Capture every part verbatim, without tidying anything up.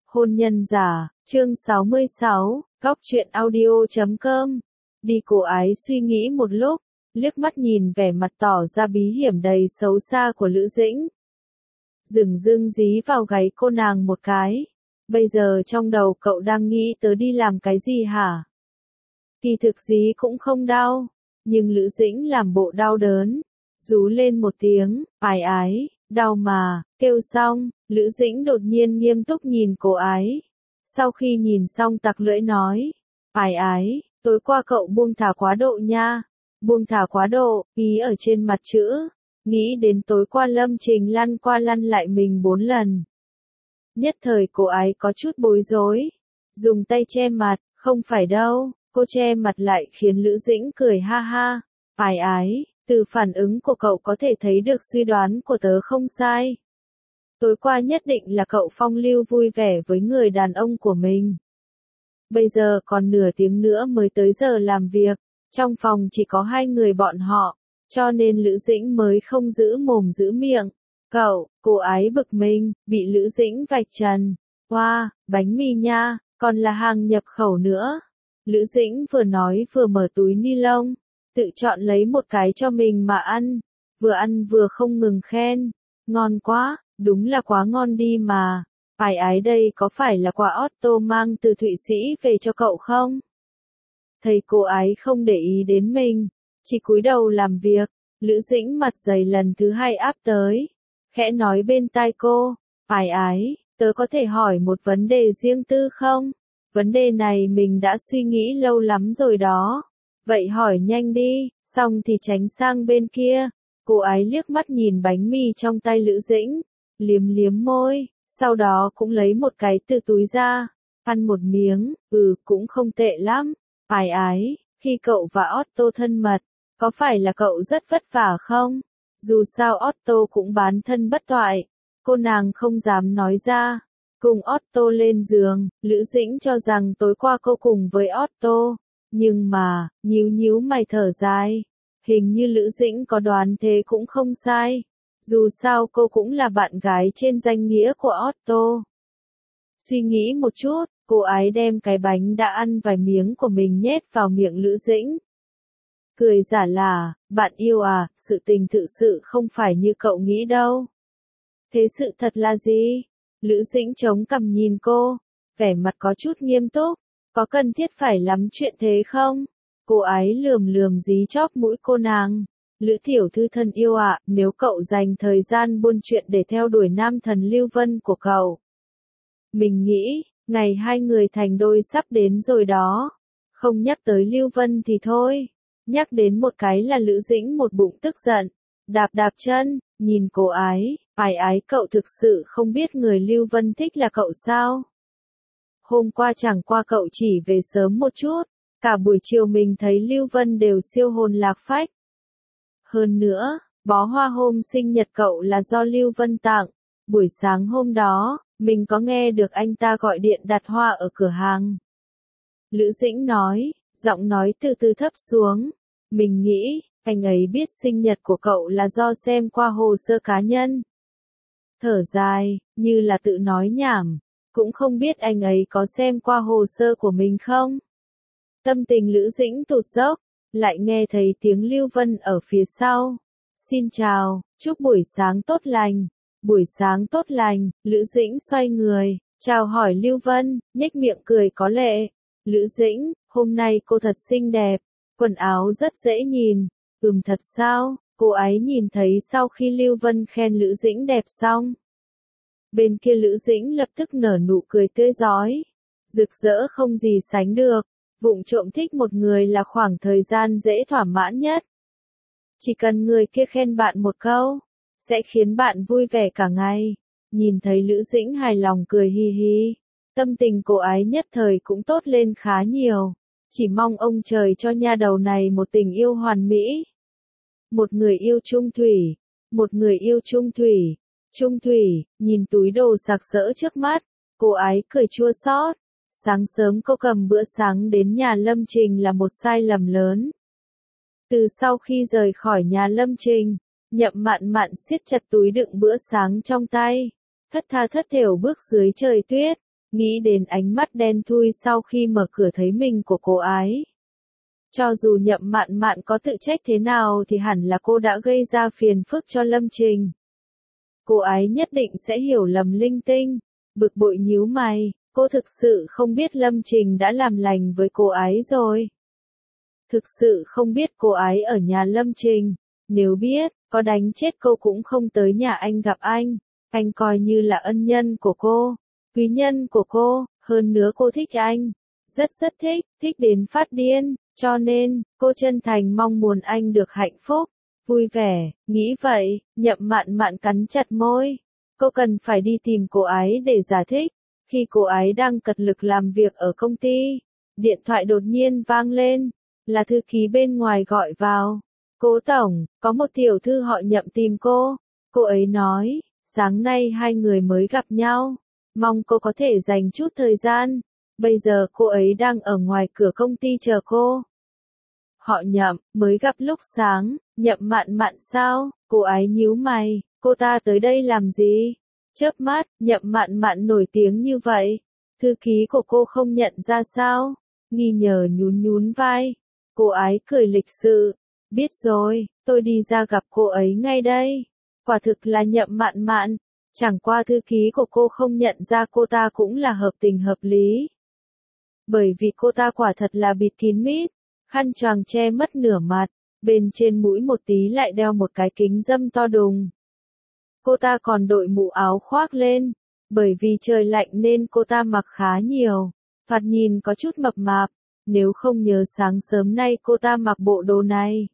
Hôn nhân giả, chương sáu mươi sáu, góc truyện audio chấm com. Đi cô ái suy nghĩ một lúc, liếc mắt nhìn vẻ mặt tỏ ra bí hiểm đầy xấu xa của Lữ Dĩnh. Dừng dưng dí vào gáy cô nàng một cái. Bây giờ trong đầu cậu đang nghĩ tới đi làm cái gì hả? Kỳ thực dí cũng không đau, nhưng Lữ Dĩnh làm bộ đau đớn. Rú lên một tiếng, ái ái, đau mà, kêu xong, Lữ Dĩnh đột nhiên nghiêm túc nhìn cô ái. Sau khi nhìn xong tặc lưỡi nói, ái ái, tối qua cậu buông thả quá độ nha. Buông thả quá độ, ý ở trên mặt chữ. Nghĩ đến tối qua Lâm Trình lăn qua lăn lại mình bốn lần. Nhất thời cô ái có chút bối rối. Dùng tay che mặt, không phải đâu, cô che mặt lại khiến Lữ Dĩnh cười ha ha. Ái ái, từ phản ứng của cậu có thể thấy được suy đoán của tớ không sai. Tối qua nhất định là cậu phong lưu vui vẻ với người đàn ông của mình. Bây giờ còn nửa tiếng nữa mới tới giờ làm việc, trong phòng chỉ có hai người bọn họ, cho nên Lữ Dĩnh mới không giữ mồm giữ miệng. Cậu, cô ái bực mình, bị Lữ Dĩnh vạch trần. Wow, bánh mì nha, còn là hàng nhập khẩu nữa. Lữ Dĩnh vừa nói vừa mở túi ni lông, tự chọn lấy một cái cho mình mà ăn. Vừa ăn vừa không ngừng khen. Ngon quá, đúng là quá ngon đi mà. Ái ái đây có phải là quà Otto mang từ Thụy Sĩ về cho cậu không? Thấy cô ái không để ý đến mình, chỉ cúi đầu làm việc, Lữ Dĩnh mặt dày lần thứ hai áp tới. Khẽ nói bên tai cô, ái ái, tớ có thể hỏi một vấn đề riêng tư không? Vấn đề này mình đã suy nghĩ lâu lắm rồi đó. Vậy hỏi nhanh đi, xong thì tránh sang bên kia. Cô ái liếc mắt nhìn bánh mì trong tay Lữ Dĩnh, liếm liếm môi, sau đó cũng lấy một cái từ túi ra, ăn một miếng, ừ cũng không tệ lắm. Ái ái, khi cậu và Otto thân mật, có phải là cậu rất vất vả không? Dù sao Otto cũng bán thân bất toại, cô nàng không dám nói ra. Cùng Otto lên giường, Lữ Dĩnh cho rằng tối qua cô cùng với Otto, nhưng mà, nhíu nhíu mày thở dài. Hình như Lữ Dĩnh có đoán thế cũng không sai. Dù sao cô cũng là bạn gái trên danh nghĩa của Otto. Suy nghĩ một chút, cô ái đem cái bánh đã ăn vài miếng của mình nhét vào miệng Lữ Dĩnh. Cười giả là, bạn yêu à, sự tình thực sự không phải như cậu nghĩ đâu. Thế sự thật là gì? Lữ Dĩnh chống cằm nhìn cô, vẻ mặt có chút nghiêm túc, có cần thiết phải lắm chuyện thế không? Cô ái lườm lườm dí chóp mũi cô nàng. Lữ tiểu thư thân yêu ạ, nếu cậu dành thời gian buôn chuyện để theo đuổi nam thần Lưu Vân của cậu. Mình nghĩ, ngày hai người thành đôi sắp đến rồi đó. Không nhắc tới Lưu Vân thì thôi. Nhắc đến một cái là Lữ Dĩnh một bụng tức giận. Đạp đạp chân, nhìn cô ái, ái ái cậu thực sự không biết người Lưu Vân thích là cậu sao? Hôm qua chẳng qua cậu chỉ về sớm một chút. Cả buổi chiều mình thấy Lưu Vân đều siêu hồn lạc phách. Hơn nữa, bó hoa hôm sinh nhật cậu là do Lưu Vân tặng. Buổi sáng hôm đó, mình có nghe được anh ta gọi điện đặt hoa ở cửa hàng. Lữ Dĩnh nói, giọng nói từ từ thấp xuống. Mình nghĩ, anh ấy biết sinh nhật của cậu là do xem qua hồ sơ cá nhân. Thở dài, như là tự nói nhảm. Cũng không biết anh ấy có xem qua hồ sơ của mình không? Tâm tình Lữ Dĩnh tụt dốc, lại nghe thấy tiếng Lưu Vân ở phía sau. Xin chào, chúc buổi sáng tốt lành. Buổi sáng tốt lành, Lữ Dĩnh xoay người, chào hỏi Lưu Vân, nhếch miệng cười có lệ. Lữ Dĩnh, hôm nay cô thật xinh đẹp, quần áo rất dễ nhìn. Ừm thật sao? Cô ấy nhìn thấy sau khi Lưu Vân khen Lữ Dĩnh đẹp xong. Bên kia Lữ Dĩnh lập tức nở nụ cười tươi rói, rực rỡ không gì sánh được. Vụng trộm thích một người là khoảng thời gian dễ thỏa mãn nhất. Chỉ cần người kia khen bạn một câu, sẽ khiến bạn vui vẻ cả ngày. Nhìn thấy Lữ Dĩnh hài lòng cười hi hi, tâm tình cô ái nhất thời cũng tốt lên khá nhiều. Chỉ mong ông trời cho nha đầu này một tình yêu hoàn mỹ. Một người yêu chung thủy, một người yêu chung thủy, chung thủy, nhìn túi đồ sặc sỡ trước mắt, cô ái cười chua xót. Sáng sớm cô cầm bữa sáng đến nhà Lâm Trình là một sai lầm lớn. Từ sau khi rời khỏi nhà Lâm Trình, Nhậm Mạn Mạn siết chặt túi đựng bữa sáng trong tay, thất tha thất thểu bước dưới trời tuyết, nghĩ đến ánh mắt đen thui sau khi mở cửa thấy mình của cô ái. Cho dù Nhậm Mạn Mạn có tự trách thế nào thì hẳn là cô đã gây ra phiền phức cho Lâm Trình. Cô ái nhất định sẽ hiểu lầm linh tinh, bực bội nhíu mày, cô thực sự không biết Lâm Trình đã làm lành với cô ái rồi. Thực sự không biết cô ái ở nhà Lâm Trình, nếu biết, có đánh chết cô cũng không tới nhà anh gặp anh, anh coi như là ân nhân của cô, quý nhân của cô, hơn nữa cô thích anh, rất rất thích, thích đến phát điên, cho nên, cô chân thành mong muốn anh được hạnh phúc, vui vẻ, nghĩ vậy, Nhậm Mạn Mạn cắn chặt môi, cô cần phải đi tìm cô ái để giải thích, khi cô ái đang cật lực làm việc ở công ty, điện thoại đột nhiên vang lên, là thư ký bên ngoài gọi vào. Cố tổng, có một tiểu thư họ Nhậm tìm cô. Cô ấy nói, sáng nay hai người mới gặp nhau. Mong cô có thể dành chút thời gian. Bây giờ cô ấy đang ở ngoài cửa công ty chờ cô. Họ Nhậm, mới gặp lúc sáng, Nhậm Mạn Mạn sao? Cô ấy nhíu mày, cô ta tới đây làm gì? Chớp mắt, Nhậm Mạn Mạn nổi tiếng như vậy. Thư ký của cô không nhận ra sao? Nghi ngờ nhún nhún vai. Cô ấy cười lịch sự. Biết rồi, tôi đi ra gặp cô ấy ngay đây. Quả thực là Nhậm Mạn Mạn. Chẳng qua thư ký của cô không nhận ra cô ta cũng là hợp tình hợp lý. Bởi vì cô ta quả thật là bịt kín mít, khăn choàng che mất nửa mặt, bên trên mũi một tí lại đeo một cái kính râm to đùng. Cô ta còn đội mũ áo khoác lên, bởi vì trời lạnh nên cô ta mặc khá nhiều, thoạt nhìn có chút mập mạp, nếu không nhớ sáng sớm nay cô ta mặc bộ đồ này.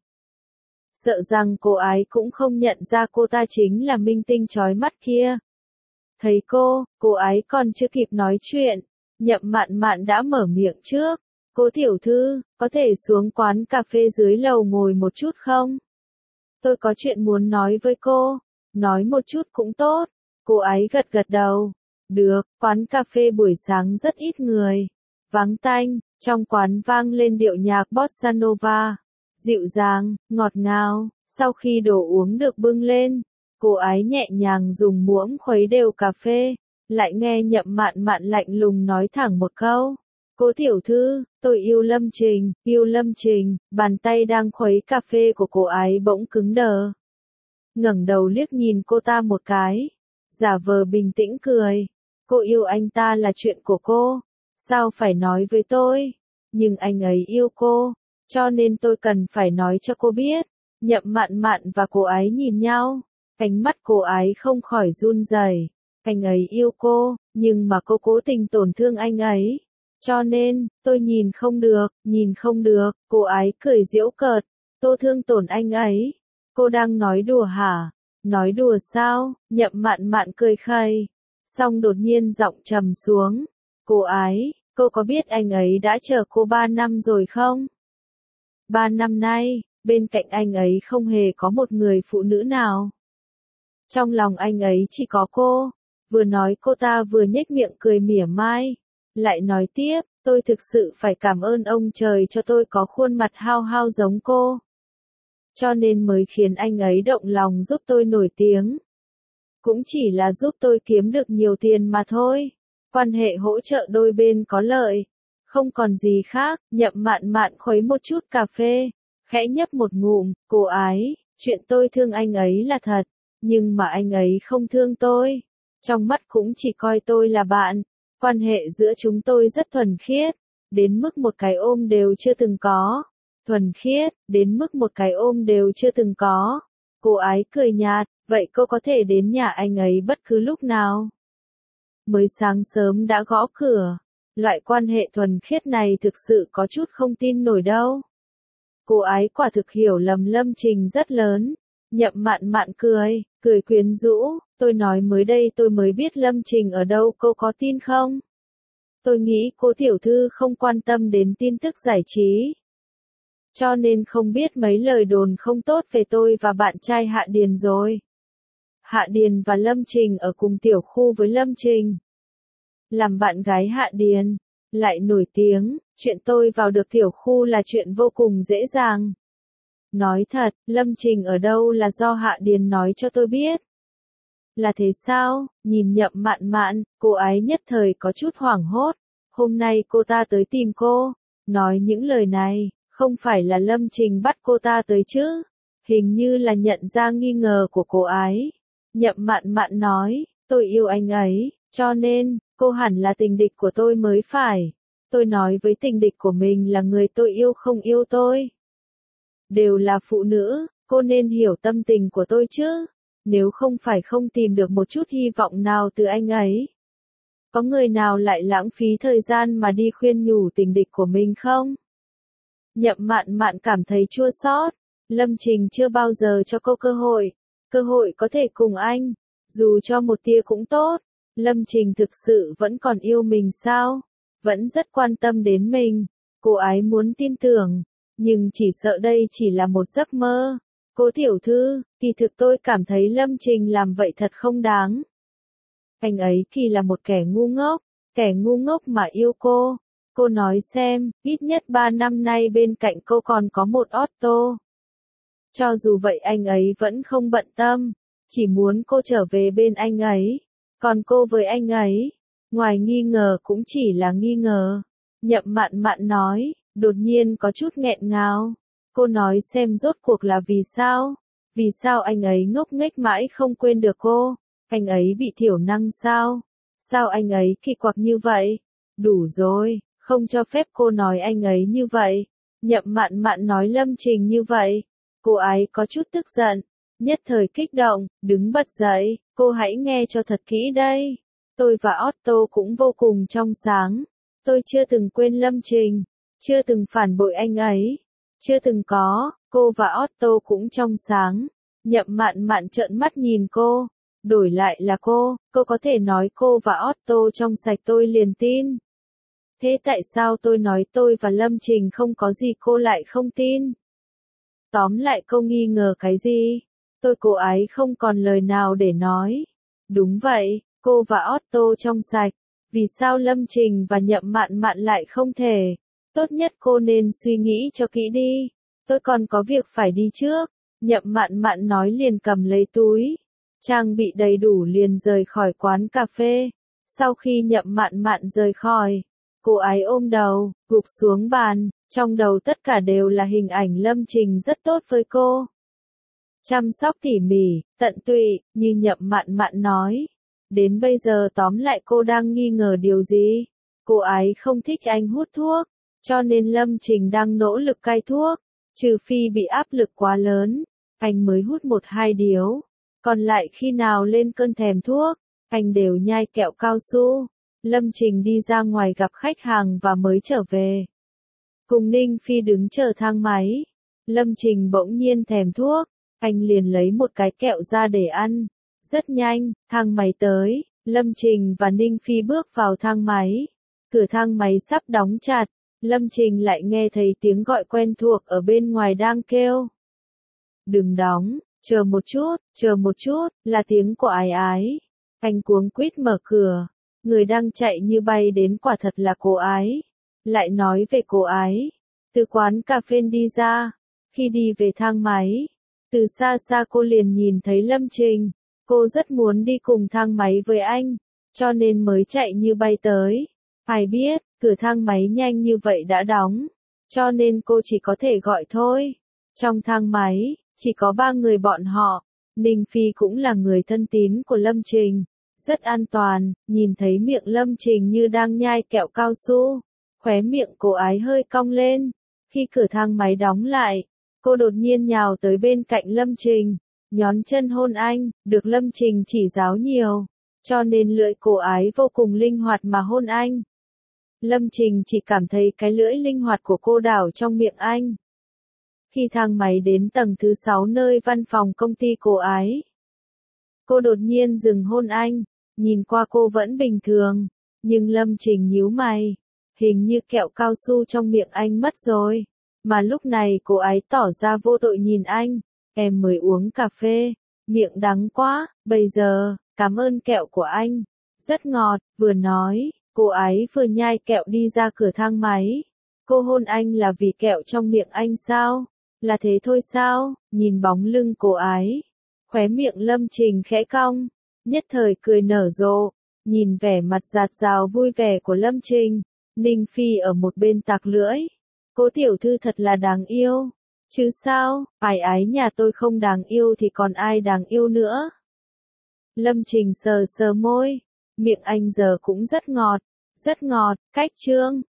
Sợ rằng cô ấy cũng không nhận ra cô ta chính là minh tinh chói mắt kia. Thấy cô, cô ấy còn chưa kịp nói chuyện, Nhậm Mạn Mạn đã mở miệng trước. Cô tiểu thư, có thể xuống quán cà phê dưới lầu ngồi một chút không? Tôi có chuyện muốn nói với cô. Nói một chút cũng tốt. Cô ấy gật gật đầu. Được, quán cà phê buổi sáng rất ít người. Vắng tanh, trong quán vang lên điệu nhạc bossa nova. Dịu dàng, ngọt ngào, sau khi đồ uống được bưng lên, cô ấy nhẹ nhàng dùng muỗng khuấy đều cà phê, lại nghe Nhậm Mạn Mạn lạnh lùng nói thẳng một câu. Cô tiểu thư, tôi yêu Lâm Trình, yêu Lâm Trình, bàn tay đang khuấy cà phê của cô ấy bỗng cứng đờ. Ngẩng đầu liếc nhìn cô ta một cái, giả vờ bình tĩnh cười. Cô yêu anh ta là chuyện của cô, sao phải nói với tôi, nhưng anh ấy yêu cô. Cho nên tôi cần phải nói cho cô biết. Nhậm Mạn Mạn và cô ấy nhìn nhau, ánh mắt cô ấy không khỏi run rẩy. Anh ấy yêu cô, nhưng mà cô cố tình tổn thương anh ấy. Cho nên, tôi nhìn không được, nhìn không được, cô ấy cười giễu cợt. Tôi thương tổn anh ấy. Cô đang nói đùa hả? Nói đùa sao? Nhậm Mạn Mạn cười khẩy. Xong đột nhiên giọng trầm xuống. Cô ấy, cô có biết anh ấy đã chờ cô ba năm rồi không? Ba năm nay, bên cạnh anh ấy không hề có một người phụ nữ nào. Trong lòng anh ấy chỉ có cô. Vừa nói cô ta vừa nhếch miệng cười mỉa mai. Lại nói tiếp, tôi thực sự phải cảm ơn ông trời cho tôi có khuôn mặt hao hao giống cô. Cho nên mới khiến anh ấy động lòng giúp tôi nổi tiếng. Cũng chỉ là giúp tôi kiếm được nhiều tiền mà thôi. Quan hệ hỗ trợ đôi bên có lợi. Không còn gì khác, Nhậm Mạn Mạn khuấy một chút cà phê, khẽ nhấp một ngụm, cô ái, chuyện tôi thương anh ấy là thật, nhưng mà anh ấy không thương tôi. Trong mắt cũng chỉ coi tôi là bạn, quan hệ giữa chúng tôi rất thuần khiết, đến mức một cái ôm đều chưa từng có. Thuần khiết, đến mức một cái ôm đều chưa từng có. Cô ái cười nhạt, vậy cô có thể đến nhà anh ấy bất cứ lúc nào. Mới sáng sớm đã gõ cửa. Loại quan hệ thuần khiết này thực sự có chút không tin nổi đâu. Cô ái quả thực hiểu lầm Lâm Trình rất lớn. Nhậm Mạn Mạn cười, cười quyến rũ, tôi nói mới đây tôi mới biết Lâm Trình ở đâu, cô có tin không? Tôi nghĩ cô tiểu thư không quan tâm đến tin tức giải trí. Cho nên không biết mấy lời đồn không tốt về tôi và bạn trai Hạ Điền rồi. Hạ Điền và Lâm Trình ở cùng tiểu khu với Lâm Trình. Làm bạn gái Hạ Điền, lại nổi tiếng, chuyện tôi vào được tiểu khu là chuyện vô cùng dễ dàng. Nói thật, Lâm Trình ở đâu là do Hạ Điền nói cho tôi biết. Là thế sao? Nhìn Nhậm Mạn Mạn, cô ấy nhất thời có chút hoảng hốt. Hôm nay cô ta tới tìm cô, nói những lời này, không phải là Lâm Trình bắt cô ta tới chứ? Hình như là nhận ra nghi ngờ của cô ấy. Nhậm Mạn Mạn nói, tôi yêu anh ấy, cho nên, cô hẳn là tình địch của tôi mới phải. Tôi nói với tình địch của mình là người tôi yêu không yêu tôi. Đều là phụ nữ, cô nên hiểu tâm tình của tôi chứ. Nếu không phải không tìm được một chút hy vọng nào từ anh ấy. Có người nào lại lãng phí thời gian mà đi khuyên nhủ tình địch của mình không? Nhậm Mạn Mạn cảm thấy chua xót. Lâm Trình chưa bao giờ cho cô cơ hội. Cơ hội có thể cùng anh. Dù cho một tia cũng tốt. Lâm Trình thực sự vẫn còn yêu mình sao? Vẫn rất quan tâm đến mình. Cô ấy muốn tin tưởng. Nhưng chỉ sợ đây chỉ là một giấc mơ. Cô tiểu thư, kỳ thực tôi cảm thấy Lâm Trình làm vậy thật không đáng. Anh ấy kỳ là một kẻ ngu ngốc. Kẻ ngu ngốc mà yêu cô. Cô nói xem, ít nhất ba năm nay bên cạnh cô còn có một Otto. Cho dù vậy anh ấy vẫn không bận tâm. Chỉ muốn cô trở về bên anh ấy. Còn cô với anh ấy, ngoài nghi ngờ cũng chỉ là nghi ngờ. Nhậm Mạn Mạn nói, đột nhiên có chút nghẹn ngào. Cô nói xem rốt cuộc là vì sao? Vì sao anh ấy ngốc nghếch mãi không quên được cô? Anh ấy bị thiểu năng sao? Sao anh ấy kỳ quặc như vậy? Đủ rồi, không cho phép cô nói anh ấy như vậy. Nhậm Mạn Mạn nói Lâm Trình như vậy. Cô ấy có chút tức giận. Nhất thời kích động, đứng bật dậy, cô hãy nghe cho thật kỹ đây. Tôi và Otto cũng vô cùng trong sáng. Tôi chưa từng quên Lâm Trình, chưa từng phản bội anh ấy, chưa từng có, cô và Otto cũng trong sáng. Nhậm Mạn Mạn trợn mắt nhìn cô, đổi lại là cô, cô có thể nói cô và Otto trong sạch tôi liền tin. Thế tại sao tôi nói tôi và Lâm Trình không có gì cô lại không tin? Tóm lại cô nghi ngờ cái gì? Tôi cô ấy không còn lời nào để nói. Đúng vậy, cô và Otto trong sạch. Vì sao Lâm Trình và Nhậm Mạn Mạn lại không thể? Tốt nhất cô nên suy nghĩ cho kỹ đi. Tôi còn có việc phải đi trước. Nhậm Mạn Mạn nói liền cầm lấy túi. Trang bị đầy đủ liền rời khỏi quán cà phê. Sau khi Nhậm Mạn Mạn rời khỏi, cô ấy ôm đầu, gục xuống bàn. Trong đầu tất cả đều là hình ảnh Lâm Trình rất tốt với cô. Chăm sóc tỉ mỉ, tận tụy, như Nhậm Mạn Mạn nói. Đến bây giờ tóm lại cô đang nghi ngờ điều gì? Cô ấy không thích anh hút thuốc, cho nên Lâm Trình đang nỗ lực cai thuốc. Trừ phi bị áp lực quá lớn, anh mới hút một hai điếu. Còn lại khi nào lên cơn thèm thuốc, anh đều nhai kẹo cao su. Lâm Trình đi ra ngoài gặp khách hàng và mới trở về. Cùng Ninh Phi đứng chờ thang máy. Lâm Trình bỗng nhiên thèm thuốc. Anh liền lấy một cái kẹo ra để ăn. Rất nhanh, thang máy tới. Lâm Trình và Ninh Phi bước vào thang máy. Cửa thang máy sắp đóng chặt. Lâm Trình lại nghe thấy tiếng gọi quen thuộc ở bên ngoài đang kêu. Đừng đóng, chờ một chút, chờ một chút, là tiếng của Ái Ái. Anh cuống quýt mở cửa. Người đang chạy như bay đến quả thật là cô Ái. Lại nói về cô Ái. Từ quán cà phê đi ra. Khi đi về thang máy. Từ xa xa cô liền nhìn thấy Lâm Trình. Cô rất muốn đi cùng thang máy với anh. Cho nên mới chạy như bay tới. Ai biết, cửa thang máy nhanh như vậy đã đóng. Cho nên cô chỉ có thể gọi thôi. Trong thang máy, chỉ có ba người bọn họ. Ninh Phi cũng là người thân tín của Lâm Trình. Rất an toàn, nhìn thấy miệng Lâm Trình như đang nhai kẹo cao su. Khóe miệng cô ấy hơi cong lên. Khi cửa thang máy đóng lại, cô đột nhiên nhào tới bên cạnh Lâm Trình. Nhón chân hôn anh, được Lâm Trình chỉ giáo nhiều. Cho nên lưỡi cô ấy vô cùng linh hoạt mà hôn anh. Lâm Trình chỉ cảm thấy cái lưỡi linh hoạt của cô đảo trong miệng anh. Khi thang máy đến tầng thứ sáu nơi văn phòng công ty cô ấy, cô đột nhiên dừng hôn anh. Nhìn qua cô vẫn bình thường, nhưng Lâm Trình nhíu mày. Hình như kẹo cao su trong miệng anh mất rồi. Mà lúc này cô ấy tỏ ra vô tội nhìn anh. Em mới uống cà phê, miệng đắng quá, bây giờ, cảm ơn kẹo của anh. Rất ngọt, vừa nói, cô ấy vừa nhai kẹo đi ra cửa thang máy. Cô hôn anh là vì kẹo trong miệng anh sao? Là thế thôi sao? Nhìn bóng lưng cô ấy. Khóe miệng Lâm Trình khẽ cong. nhất thời cười nở rộ, nhìn vẻ mặt dạt dào vui vẻ của Lâm Trình, Ninh Phi ở một bên tặc lưỡi. Cố tiểu thư thật là đáng yêu. Chứ sao, ái ái nhà tôi không đáng yêu thì còn ai đáng yêu nữa. Lâm Trình sờ sờ môi, miệng anh giờ cũng rất ngọt, rất ngọt, cách trương.